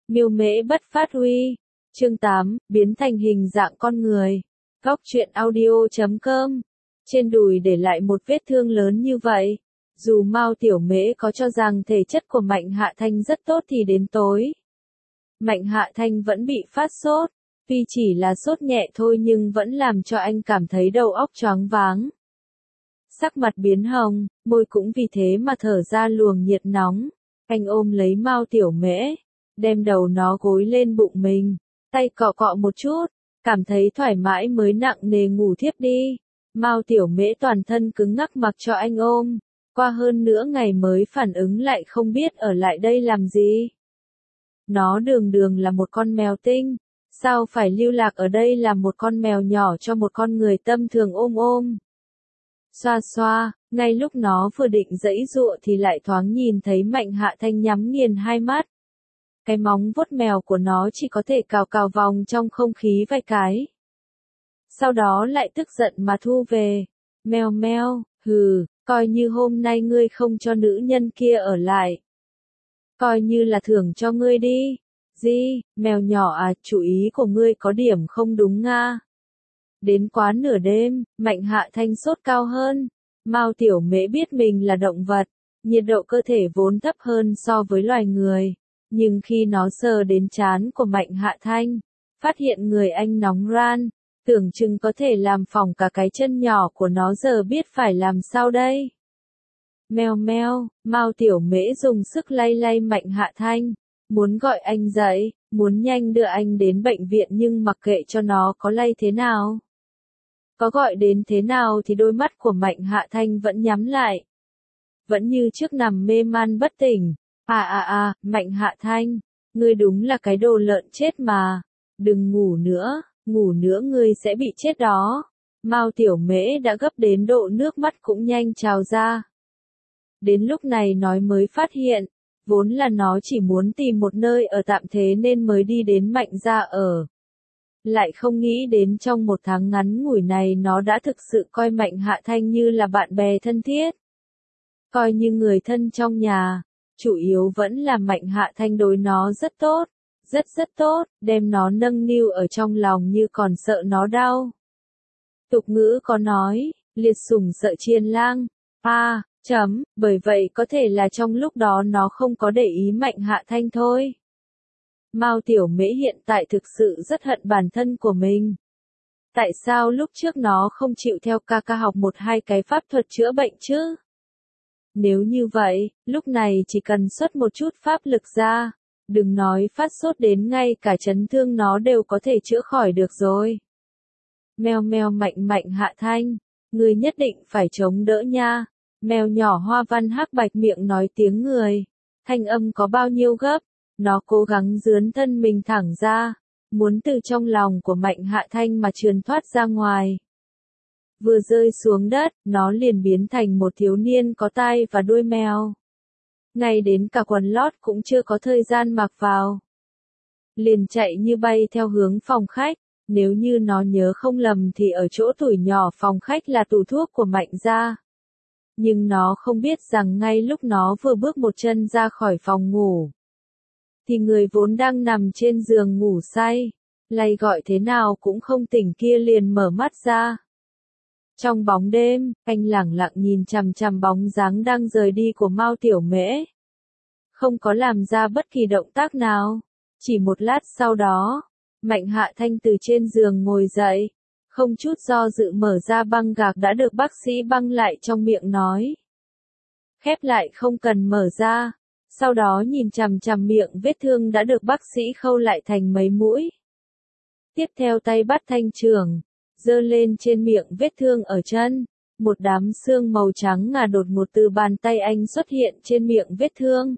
Miêu mễ bất phát huy. Chương 8, biến thành hình dạng con người. Góc truyện audio.com. Trên đùi để lại một vết thương lớn như vậy. Dù Mao Tiểu Mễ có cho rằng thể chất của Mạnh Hạ Thanh rất tốt thì đến tối, Mạnh Hạ Thanh vẫn bị phát sốt. Tuy chỉ là sốt nhẹ thôi nhưng vẫn làm cho anh cảm thấy đầu óc choáng váng. Sắc mặt biến hồng, môi cũng vì thế mà thở ra luồng nhiệt nóng. Anh ôm lấy Mao Tiểu Mễ, đem đầu nó gối lên bụng mình, tay cọ cọ một chút, cảm thấy thoải mái mới nặng nề ngủ thiếp đi. Mao Tiểu Mễ toàn thân cứng ngắc mặc cho anh ôm, qua hơn nửa ngày mới phản ứng lại không biết ở lại đây làm gì. Nó đường đường là một con mèo tinh, sao phải lưu lạc ở đây làm một con mèo nhỏ cho một con người tâm thường ôm ôm. Xoa xoa, ngay lúc nó vừa định giãy giụa thì lại thoáng nhìn thấy Mạnh Hạ Thanh nhắm nghiền hai mắt. Cái móng vuốt mèo của nó chỉ có thể cào cào vòng trong không khí vài cái. Sau đó lại tức giận mà thu về. Meo meo, hừ, coi như hôm nay ngươi không cho nữ nhân kia ở lại. Coi như là thưởng cho ngươi đi. Gì, mèo nhỏ à, chủ ý của ngươi có điểm không đúng nga. Đến quá nửa đêm, Mạnh Hạ Thanh sốt cao hơn. Mao Tiểu Mễ biết mình là động vật, nhiệt độ cơ thể vốn thấp hơn so với loài người. Nhưng khi nó sờ đến trán của Mạnh Hạ Thanh, phát hiện người anh nóng ran, tưởng chừng có thể làm phỏng cả cái chân nhỏ của nó, giờ biết phải làm sao đây. Meo meo, Mao Tiểu Mễ dùng sức lay lay Mạnh Hạ Thanh, muốn gọi anh dậy, muốn nhanh đưa anh đến bệnh viện nhưng mặc kệ cho nó có lay thế nào. Có gọi đến thế nào thì đôi mắt của Mạnh Hạ Thanh vẫn nhắm lại. Vẫn như trước nằm mê man bất tỉnh. Mạnh Hạ Thanh, ngươi đúng là cái đồ lợn chết mà. Đừng ngủ nữa ngươi sẽ bị chết đó. Mao Tiểu Mễ đã gấp đến độ nước mắt cũng nhanh trào ra. Đến lúc này nó mới phát hiện, vốn là nó chỉ muốn tìm một nơi ở tạm thế nên mới đi đến Mạnh gia ở. Lại không nghĩ đến trong một tháng ngắn ngủi này nó đã thực sự coi Mạnh Hạ Thanh như là bạn bè thân thiết. Coi như người thân trong nhà, chủ yếu vẫn là Mạnh Hạ Thanh đối nó rất tốt, rất tốt, đem nó nâng niu ở trong lòng như còn sợ nó đau. Tục ngữ có nói, liệt sủng sợ chiên lang, bởi vậy có thể là trong lúc đó nó không có để ý Mạnh Hạ Thanh thôi. Mao Tiểu Mễ hiện tại thực sự rất hận bản thân của mình. Tại sao lúc trước nó không chịu theo ca ca học một hai cái pháp thuật chữa bệnh chứ? Nếu như vậy, lúc này chỉ cần xuất một chút pháp lực ra, đừng nói phát sốt đến ngay cả chấn thương nó đều có thể chữa khỏi được rồi. Meo meo Mạnh Hạ Thanh, ngươi nhất định phải chống đỡ nha. Mèo nhỏ hoa văn hắc bạch miệng nói tiếng người, thanh âm có bao nhiêu gấp, nó cố gắng dướn thân mình thẳng ra, muốn từ trong lòng của Mạnh Hạ Thanh mà trườn thoát ra ngoài. Vừa rơi xuống đất, nó liền biến thành một thiếu niên có tai và đuôi mèo. Ngay đến cả quần lót cũng chưa có thời gian mặc vào. Liền chạy như bay theo hướng phòng khách, nếu như nó nhớ không lầm thì ở chỗ tủi nhỏ phòng khách là tủ thuốc của Mạnh gia. Nhưng nó không biết rằng ngay lúc nó vừa bước một chân ra khỏi phòng ngủ, thì người vốn đang nằm trên giường ngủ say, lay gọi thế nào cũng không tỉnh kia liền mở mắt ra. Trong bóng đêm, anh lẳng lặng nhìn chằm chằm bóng dáng đang rời đi của Mao Tiểu Mễ. Không có làm ra bất kỳ động tác nào. Chỉ một lát sau đó, Mạnh Hạ Thanh từ trên giường ngồi dậy, không chút do dự mở ra băng gạc đã được bác sĩ băng lại trong miệng nói. Khép lại không cần mở ra, sau đó nhìn chằm chằm miệng vết thương đã được bác sĩ khâu lại thành mấy mũi. Tiếp theo tay bắt thanh chưởng, giơ lên trên miệng vết thương ở chân, một đám xương màu trắng ngà đột ngột từ bàn tay anh xuất hiện trên miệng vết thương.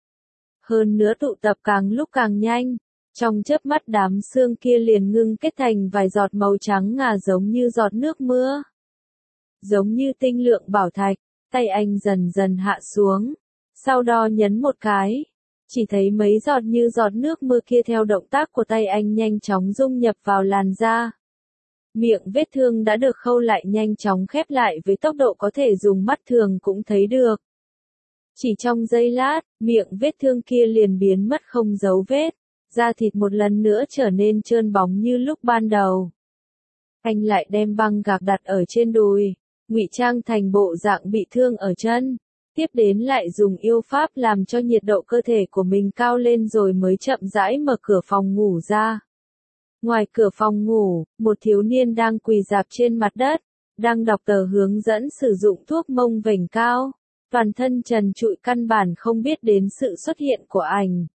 Hơn nữa tụ tập càng lúc càng nhanh. Trong chớp mắt đám xương kia liền ngưng kết thành vài giọt màu trắng ngà giống như giọt nước mưa. Giống như tinh lượng bảo thạch, tay anh dần dần hạ xuống. Sau đó nhấn một cái. Chỉ thấy mấy giọt như giọt nước mưa kia theo động tác của tay anh nhanh chóng dung nhập vào làn da. Miệng vết thương đã được khâu lại nhanh chóng khép lại với tốc độ có thể dùng mắt thường cũng thấy được. Chỉ trong giây lát, miệng vết thương kia liền biến mất không dấu vết. da thịt một lần nữa trở nên trơn bóng như lúc ban đầu. Anh lại đem băng gạc đặt ở trên đùi, ngụy trang thành bộ dạng bị thương ở chân. Tiếp đến lại dùng yêu pháp làm cho nhiệt độ cơ thể của mình cao lên rồi mới chậm rãi mở cửa phòng ngủ ra. Ngoài cửa phòng ngủ, một thiếu niên đang quỳ rạp trên mặt đất, đang đọc tờ hướng dẫn sử dụng thuốc mông vểnh cao. Toàn thân trần trụi căn bản không biết đến sự xuất hiện của ảnh.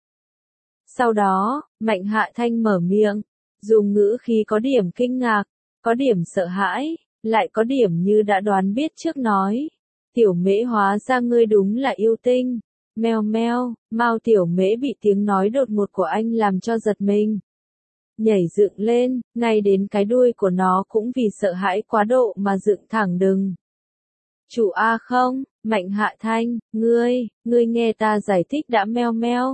Sau đó, Mạnh Hạ Thanh mở miệng, dùng ngữ khí có điểm kinh ngạc, có điểm sợ hãi, lại có điểm như đã đoán biết trước nói. Tiểu Mễ hóa ra ngươi đúng là yêu tinh. Meo meo, Mao Tiểu Mễ bị tiếng nói đột ngột của anh làm cho giật mình. Nhảy dựng lên, ngay đến cái đuôi của nó cũng vì sợ hãi quá độ mà dựng thẳng đừng. Chủ A không, Mạnh Hạ Thanh, ngươi nghe ta giải thích đã meo meo.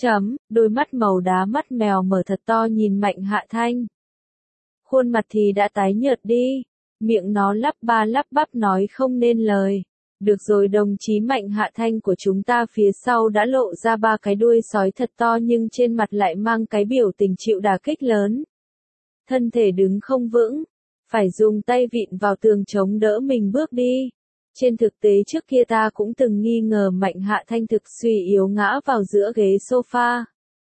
Đôi mắt màu đá mắt mèo mở thật to nhìn Mạnh Hạ Thanh. Khuôn mặt thì đã tái nhợt đi, miệng nó lắp ba lắp bắp nói không nên lời. Được rồi đồng chí Mạnh Hạ Thanh của chúng ta phía sau đã lộ ra ba cái đuôi sói thật to nhưng trên mặt lại mang cái biểu tình chịu đả kích lớn. Thân thể đứng không vững, phải dùng tay vịn vào tường chống đỡ mình bước đi. Trên thực tế trước kia ta cũng từng nghi ngờ Mạnh Hạ Thanh thực suy yếu ngã vào giữa ghế sofa.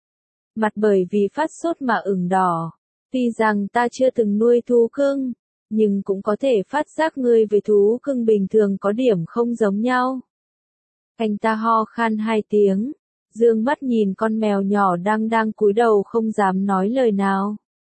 Mặt bởi vì phát sốt mà ửng đỏ. Tuy rằng ta chưa từng nuôi thú cưng, nhưng cũng có thể phát giác ngươi với thú cưng bình thường có điểm không giống nhau. Anh ta ho khan 2 tiếng, dương mắt nhìn con mèo nhỏ đang cúi đầu không dám nói lời nào.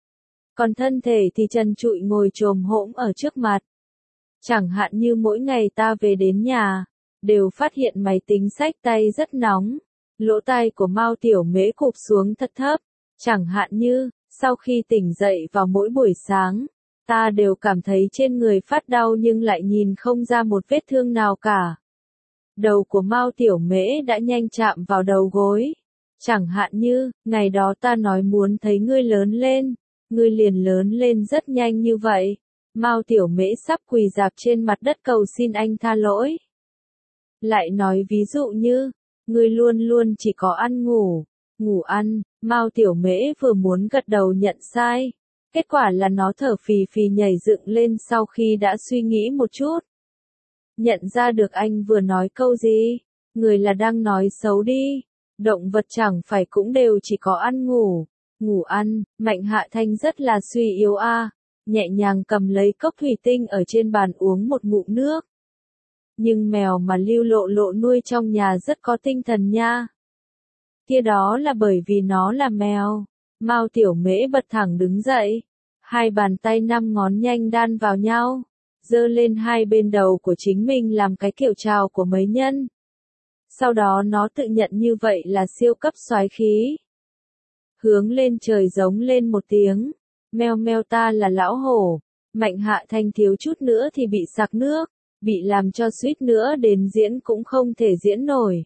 Còn thân thể thì trần trụi ngồi chồm hổm ở trước mặt. Chẳng hạn như mỗi ngày ta về đến nhà, đều phát hiện máy tính xách tay rất nóng, lỗ tai của Mao Tiểu Mễ cụp xuống thật thấp. Chẳng hạn như, sau khi tỉnh dậy vào mỗi buổi sáng, ta đều cảm thấy trên người phát đau nhưng lại nhìn không ra một vết thương nào cả. Đầu của Mao Tiểu Mễ đã nhanh chạm vào đầu gối. Chẳng hạn như, ngày đó ta nói muốn thấy ngươi lớn lên, ngươi liền lớn lên rất nhanh như vậy. Mao Tiểu Mễ sắp quỳ rạp trên mặt đất cầu xin anh tha lỗi. Lại nói ví dụ như, ngươi luôn luôn chỉ có ăn ngủ ăn, Mao Tiểu Mễ vừa muốn gật đầu nhận sai. Kết quả là nó thở phì phì nhảy dựng lên sau khi đã suy nghĩ một chút. Nhận ra được anh vừa nói câu gì, người là đang nói xấu đi. Động vật chẳng phải cũng đều chỉ có ăn ngủ ăn, Mạnh Hạ Thanh rất là suy yếu a. Nhẹ nhàng cầm lấy cốc thủy tinh ở trên bàn uống một ngụm nước. Nhưng mèo mà Lưu Lộ Lộ nuôi trong nhà rất có tinh thần nha. Kia đó là bởi vì nó là mèo. Mao Tiểu Mễ bật thẳng đứng dậy. 2 bàn tay 5 ngón nhanh đan vào nhau. Giơ lên hai bên đầu của chính mình làm cái kiểu chào của mấy nhân. Sau đó nó tự nhận như vậy là siêu cấp soái khí. Hướng lên trời giống lên một tiếng. Meo meo ta là lão hổ. Mạnh Hạ Thanh thiếu chút nữa thì bị sặc nước. Bị làm cho suýt nữa đến diễn cũng không thể diễn nổi.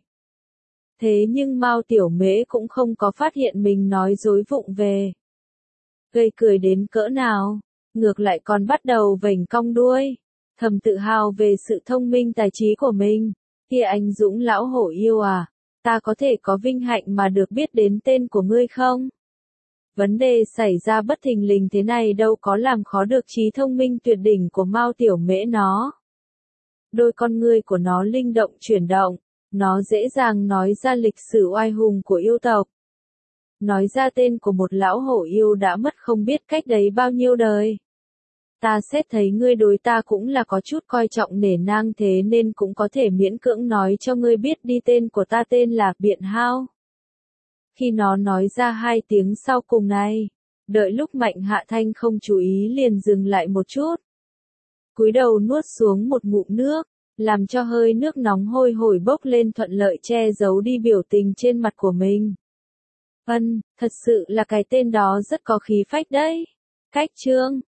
Thế nhưng Mao Tiểu Mễ cũng không có phát hiện mình nói dối vụng về. Gây cười đến cỡ nào, ngược lại còn bắt đầu vểnh cong đuôi, thầm tự hào về sự thông minh tài trí của mình. Kia anh Dũng lão hổ yêu à, ta có thể có vinh hạnh mà được biết đến tên của ngươi không? Vấn đề xảy ra bất thình lình thế này đâu có làm khó được trí thông minh tuyệt đỉnh của Mao Tiểu Mễ nó. Đôi con ngươi của nó linh động chuyển động, nó dễ dàng nói ra lịch sử oai hùng của yêu tộc. Nói ra tên của một lão hổ yêu đã mất không biết cách đấy bao nhiêu đời. Ta xét thấy ngươi đối ta cũng là có chút coi trọng nể nang thế nên cũng có thể miễn cưỡng nói cho ngươi biết đi tên của ta tên là Biện Hao. Khi nó nói ra 2 tiếng sau cùng này, đợi lúc Mạnh Hạ Thanh không chú ý liền dừng lại một chút. Cúi đầu nuốt xuống một ngụm nước, làm cho hơi nước nóng hôi hổi bốc lên thuận lợi che giấu đi biểu tình trên mặt của mình. Thật sự là cái tên đó rất có khí phách đấy. Cách chương